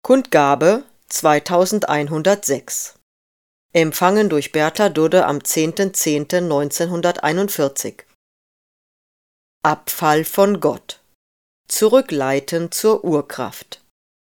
Kundgabe 2106. Empfangen durch Bertha Dudde am 10.10.1941. Abfall von Gott. Zurückleiten zur Urkraft.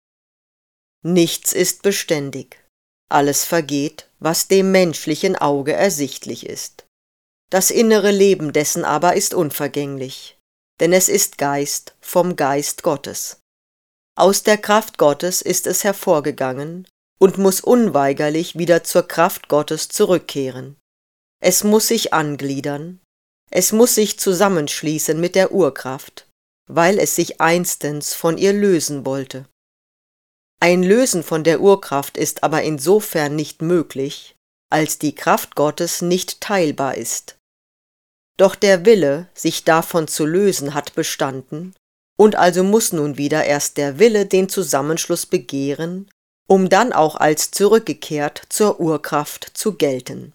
Nichts ist beständig. Alles vergeht, was dem menschlichen Auge ersichtlich ist. Das innere Leben dessen aber ist unvergänglich, denn es ist Geist vom Geist Gottes. Aus der Kraft Gottes ist es hervorgegangen und muss unweigerlich wieder zur Kraft Gottes zurückkehren. Es muss sich angliedern, es muss sich zusammenschließen mit der Urkraft, weil es sich einstens von ihr lösen wollte. Ein Lösen von der Urkraft ist aber insofern nicht möglich, als die Kraft Gottes nicht teilbar ist. Doch der Wille, sich davon zu lösen, hat bestanden, und also muss nun wieder erst der Wille den Zusammenschluss begehren, um dann auch als zurückgekehrt zur Urkraft zu gelten.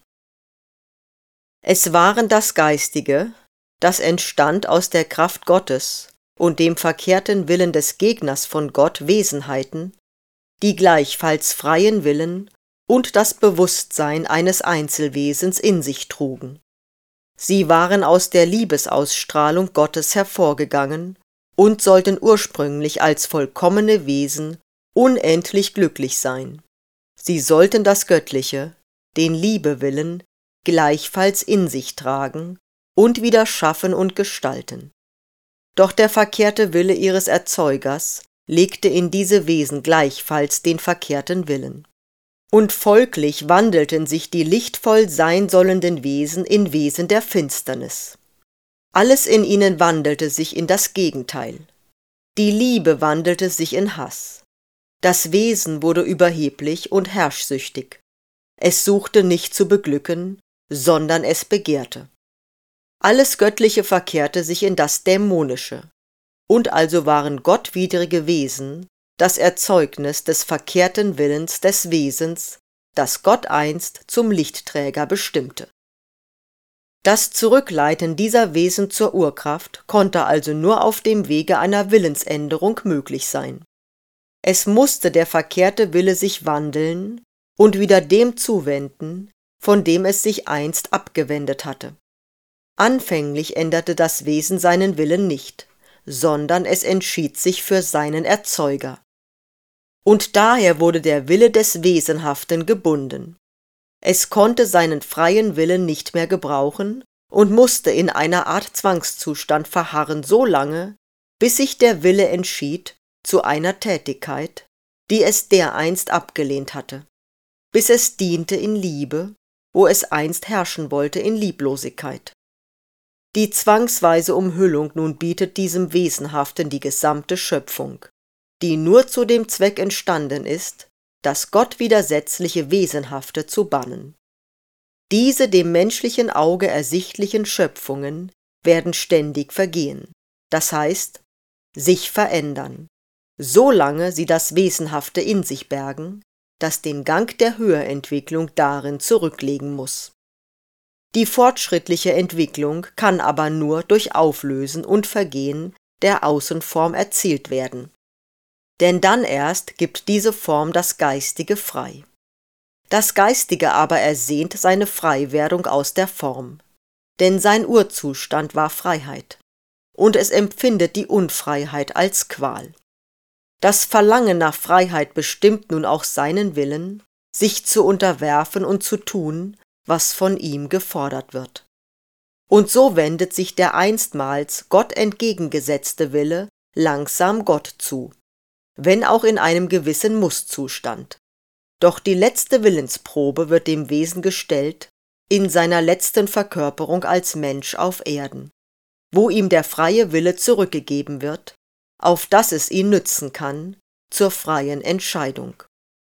Es waren das Geistige, das entstand aus der Kraft Gottes und dem verkehrten Willen des Gegners von Gott Wesenheiten, die gleichfalls freien Willen und das Bewusstsein eines Einzelwesens in sich trugen. Sie waren aus der Liebesausstrahlung Gottes hervorgegangen und sollten ursprünglich als vollkommene Wesen unendlich glücklich sein. Sie sollten das Göttliche, den Liebewillen, gleichfalls in sich tragen und wieder schaffen und gestalten. Doch der verkehrte Wille ihres Erzeugers legte in diese Wesen gleichfalls den verkehrten Willen. Und folglich wandelten sich die lichtvoll sein sollenden Wesen in Wesen der Finsternis. Alles in ihnen wandelte sich in das Gegenteil. Die Liebe wandelte sich in Hass. Das Wesen wurde überheblich und herrschsüchtig. Es suchte nicht zu beglücken, sondern es begehrte. Alles Göttliche verkehrte sich in das Dämonische. Und also waren gottwidrige Wesen das Erzeugnis des verkehrten Willens des Wesens, das Gott einst zum Lichtträger bestimmte. Das Zurückleiten dieser Wesen zur Urkraft konnte also nur auf dem Wege einer Willensänderung möglich sein. Es musste der verkehrte Wille sich wandeln und wieder dem zuwenden, von dem es sich einst abgewendet hatte. Anfänglich änderte das Wesen seinen Willen nicht, sondern es entschied sich für seinen Erzeuger. Und daher wurde der Wille des Wesenhaften gebunden. Es konnte seinen freien Willen nicht mehr gebrauchen und musste in einer Art Zwangszustand verharren so lange, bis sich der Wille entschied zu einer Tätigkeit, die es dereinst abgelehnt hatte, bis es diente in Liebe, wo es einst herrschen wollte in Lieblosigkeit. Die zwangsweise Umhüllung nun bietet diesem Wesenhaften die gesamte Schöpfung, die nur zu dem Zweck entstanden ist, das Gott widersetzliche Wesenhafte zu bannen. Diese dem menschlichen Auge ersichtlichen Schöpfungen werden ständig vergehen, das heißt, sich verändern, solange sie das Wesenhafte in sich bergen, das den Gang der Höherentwicklung darin zurücklegen muss. Die fortschrittliche Entwicklung kann aber nur durch Auflösen und Vergehen der Außenform erzielt werden. Denn dann erst gibt diese Form das Geistige frei. Das Geistige aber ersehnt seine Freiwerdung aus der Form, denn sein Urzustand war Freiheit, und es empfindet die Unfreiheit als Qual. Das Verlangen nach Freiheit bestimmt nun auch seinen Willen, sich zu unterwerfen und zu tun, was von ihm gefordert wird. Und so wendet sich der einstmals Gott entgegengesetzte Wille langsam Gott zu, wenn auch in einem gewissen Musszustand. Doch die letzte Willensprobe wird dem Wesen gestellt, in seiner letzten Verkörperung als Mensch auf Erden, wo ihm der freie Wille zurückgegeben wird, auf dass es ihn nützen kann, zur freien Entscheidung.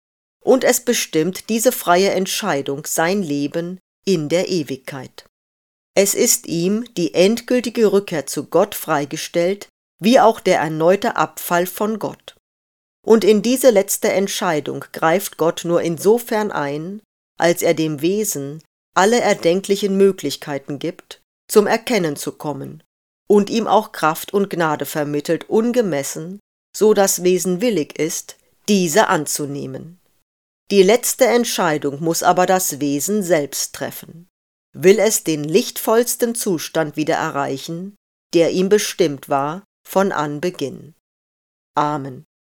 Und es bestimmt diese freie Entscheidung sein Leben in der Ewigkeit. Es ist ihm die endgültige Rückkehr zu Gott freigestellt, wie auch der erneute Abfall von Gott. Und in diese letzte Entscheidung greift Gott nur insofern ein, als er dem Wesen alle erdenklichen Möglichkeiten gibt, zum Erkennen zu kommen, und ihm auch Kraft und Gnade vermittelt ungemessen, so das Wesen willig ist, diese anzunehmen. Die letzte Entscheidung muss aber das Wesen selbst treffen. Will es den lichtvollsten Zustand wieder erreichen, der ihm bestimmt war von Anbeginn. Amen.